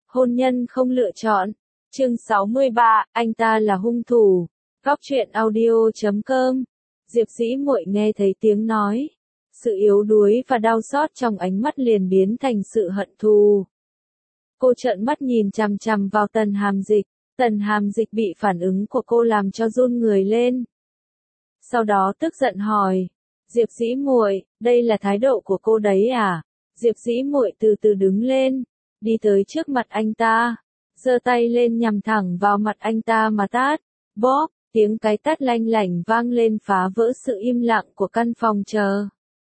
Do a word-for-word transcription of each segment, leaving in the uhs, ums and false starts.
Hôn nhân không lựa chọn. Chương sáu mươi ba, anh ta là hung thủ. Góc truyện audio chấm com. Diệp Dĩ Muội nghe thấy tiếng nói, sự yếu đuối và đau xót trong ánh mắt liền biến thành sự hận thù. Cô trợn mắt nhìn chằm chằm vào Tần Hàm Dịch, Tần Hàm Dịch bị phản ứng của cô làm cho run người lên. Sau đó tức giận hỏi, Diệp Dĩ Muội, đây là thái độ của cô đấy à? Diệp Dĩ Muội từ từ đứng lên, đi tới trước mặt anh ta, giơ tay lên nhằm thẳng vào mặt anh ta mà tát. Bóp, tiếng cái tát lanh lảnh vang lên phá vỡ sự im lặng của căn phòng chờ.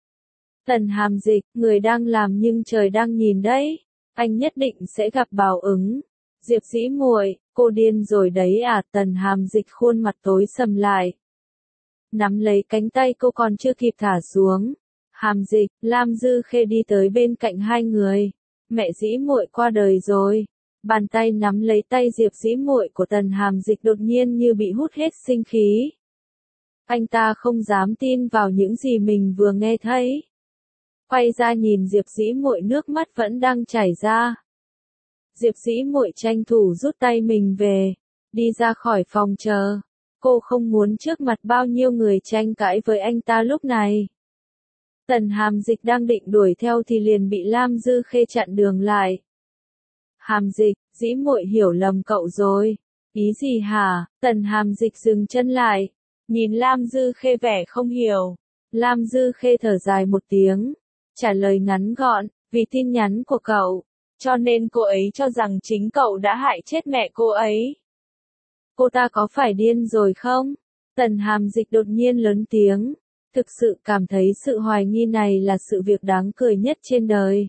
Tần Hàm Dịch, người đang làm nhưng trời đang nhìn đấy, anh nhất định sẽ gặp báo ứng. Diệp Dĩ Muội, cô điên rồi đấy à? Tần Hàm Dịch khuôn mặt tối sầm lại, nắm lấy cánh tay cô còn chưa kịp thả xuống. Hàm Dịch, Lam Dư Khê đi tới bên cạnh hai người. Mẹ Dĩ Muội qua đời rồi. Bàn tay nắm lấy tay Diệp Dĩ Muội của Tần Hàm Dịch đột nhiên như bị hút hết sinh khí. Anh ta không dám tin vào những gì mình vừa nghe thấy. Quay ra nhìn Diệp Dĩ Muội, nước mắt vẫn đang chảy ra. Diệp Dĩ Muội tranh thủ rút tay mình về, đi ra khỏi phòng chờ. Cô không muốn trước mặt bao nhiêu người tranh cãi với anh ta lúc này. Tần Hàm Dịch đang định đuổi theo thì liền bị Lam Dư Khê chặn đường lại. Hàm Dịch, Dĩ Muội hiểu lầm cậu rồi. Ý gì hả? Tần Hàm Dịch dừng chân lại, nhìn Lam Dư Khê vẻ không hiểu. Lam Dư Khê thở dài một tiếng, trả lời ngắn gọn, vì tin nhắn của cậu, cho nên cô ấy cho rằng chính cậu đã hại chết mẹ cô ấy. Cô ta có phải điên rồi không? Tần Hàm Dịch đột nhiên lớn tiếng, thực sự cảm thấy sự hoài nghi này là sự việc đáng cười nhất trên đời.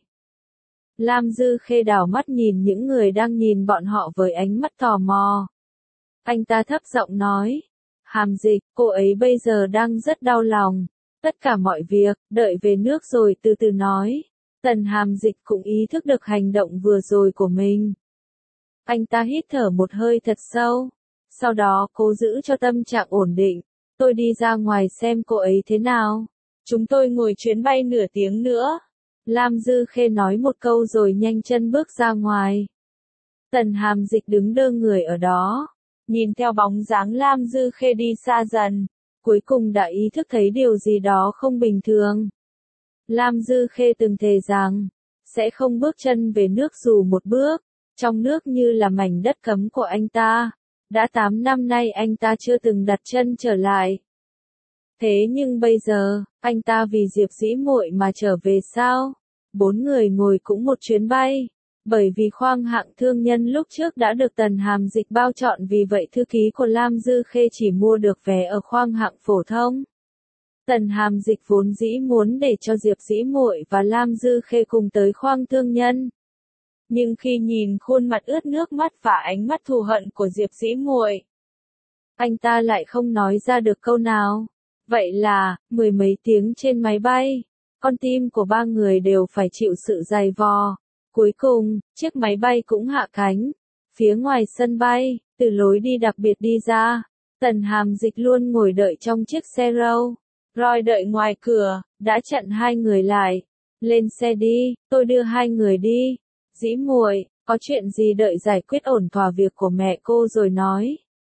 Lam Dư Khê đảo mắt nhìn những người đang nhìn bọn họ với ánh mắt tò mò. Anh ta thấp giọng nói, Hàm Dịch, cô ấy bây giờ đang rất đau lòng. Tất cả mọi việc, đợi về nước rồi từ từ nói. Tần Hàm Dịch cũng ý thức được hành động vừa rồi của mình. Anh ta hít thở một hơi thật sâu. Sau đó cố giữ cho tâm trạng ổn định. Tôi đi ra ngoài xem cô ấy thế nào. Chúng tôi ngồi chuyến bay nửa tiếng nữa. Lam Dư Khê nói một câu rồi nhanh chân bước ra ngoài. Tần Hàm Dịch đứng đơ người ở đó, nhìn theo bóng dáng Lam Dư Khê đi xa dần, cuối cùng đã ý thức thấy điều gì đó không bình thường. Lam Dư Khê từng thề rằng, sẽ không bước chân về nước dù một bước, trong nước như là mảnh đất cấm của anh ta. Đã tám năm nay anh ta chưa từng đặt chân trở lại. Thế nhưng bây giờ, anh ta vì Diệp Dĩ Muội mà trở về sao? Bốn người ngồi cũng một chuyến bay. Bởi vì khoang hạng thương nhân lúc trước đã được Tần Hàm Dịch bao trọn, vì vậy thư ký của Lam Dư Khê chỉ mua được vé ở khoang hạng phổ thông. Tần Hàm Dịch vốn dĩ muốn để cho Diệp Dĩ Muội và Lam Dư Khê cùng tới khoang thương nhân. Nhưng khi nhìn khuôn mặt ướt nước mắt và ánh mắt thù hận của Diệp Dĩ Muội, anh ta lại không nói ra được câu nào. Vậy là, mười mấy tiếng trên máy bay, con tim của ba người đều phải chịu sự dày vò. Cuối cùng, chiếc máy bay cũng hạ cánh. Phía ngoài sân bay, từ lối đi đặc biệt đi ra, Tần Hàm Dịch luôn ngồi đợi trong chiếc xe Rolls Royce đợi ngoài cửa, đã chặn hai người lại. Lên xe đi, tôi đưa hai người đi. Dĩ Muội, có chuyện gì đợi giải quyết ổn thỏa việc của mẹ cô rồi nói.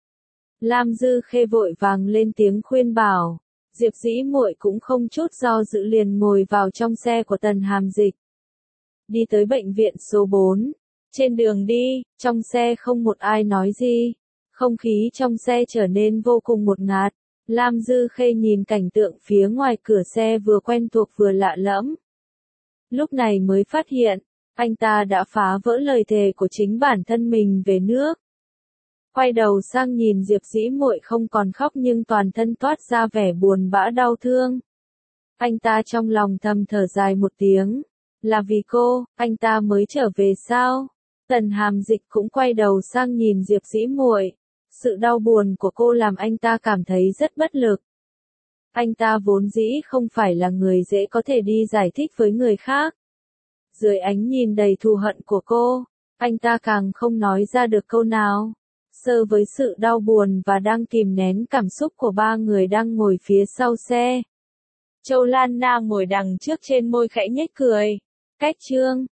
Lam Dư Khê vội vàng lên tiếng khuyên bảo. Diệp Dĩ Muội cũng không chút do dự liền ngồi vào trong xe của Tần Hàm Dịch. Đi tới bệnh viện số bốn. Trên đường đi, trong xe không một ai nói gì. Không khí trong xe trở nên vô cùng ngột ngạt. Lam Dư Khê nhìn cảnh tượng phía ngoài cửa xe vừa quen thuộc vừa lạ lẫm. Lúc này mới phát hiện, anh ta đã phá vỡ lời thề của chính bản thân mình về nước. Quay đầu sang nhìn Diệp Dĩ Muội không còn khóc nhưng toàn thân toát ra vẻ buồn bã đau thương. Anh ta trong lòng thầm thở dài một tiếng. Là vì cô, anh ta mới trở về sao? Tần Hàm Dịch cũng quay đầu sang nhìn Diệp Dĩ Muội. Sự đau buồn của cô làm anh ta cảm thấy rất bất lực. Anh ta vốn dĩ không phải là người dễ có thể đi giải thích với người khác. Dưới ánh nhìn đầy thù hận của cô, anh ta càng không nói ra được câu nào. Sơ với sự đau buồn và đang kìm nén cảm xúc của ba người đang ngồi phía sau xe. Châu Lan Na ngồi đằng trước trên môi khẽ nhếch cười. Cách chương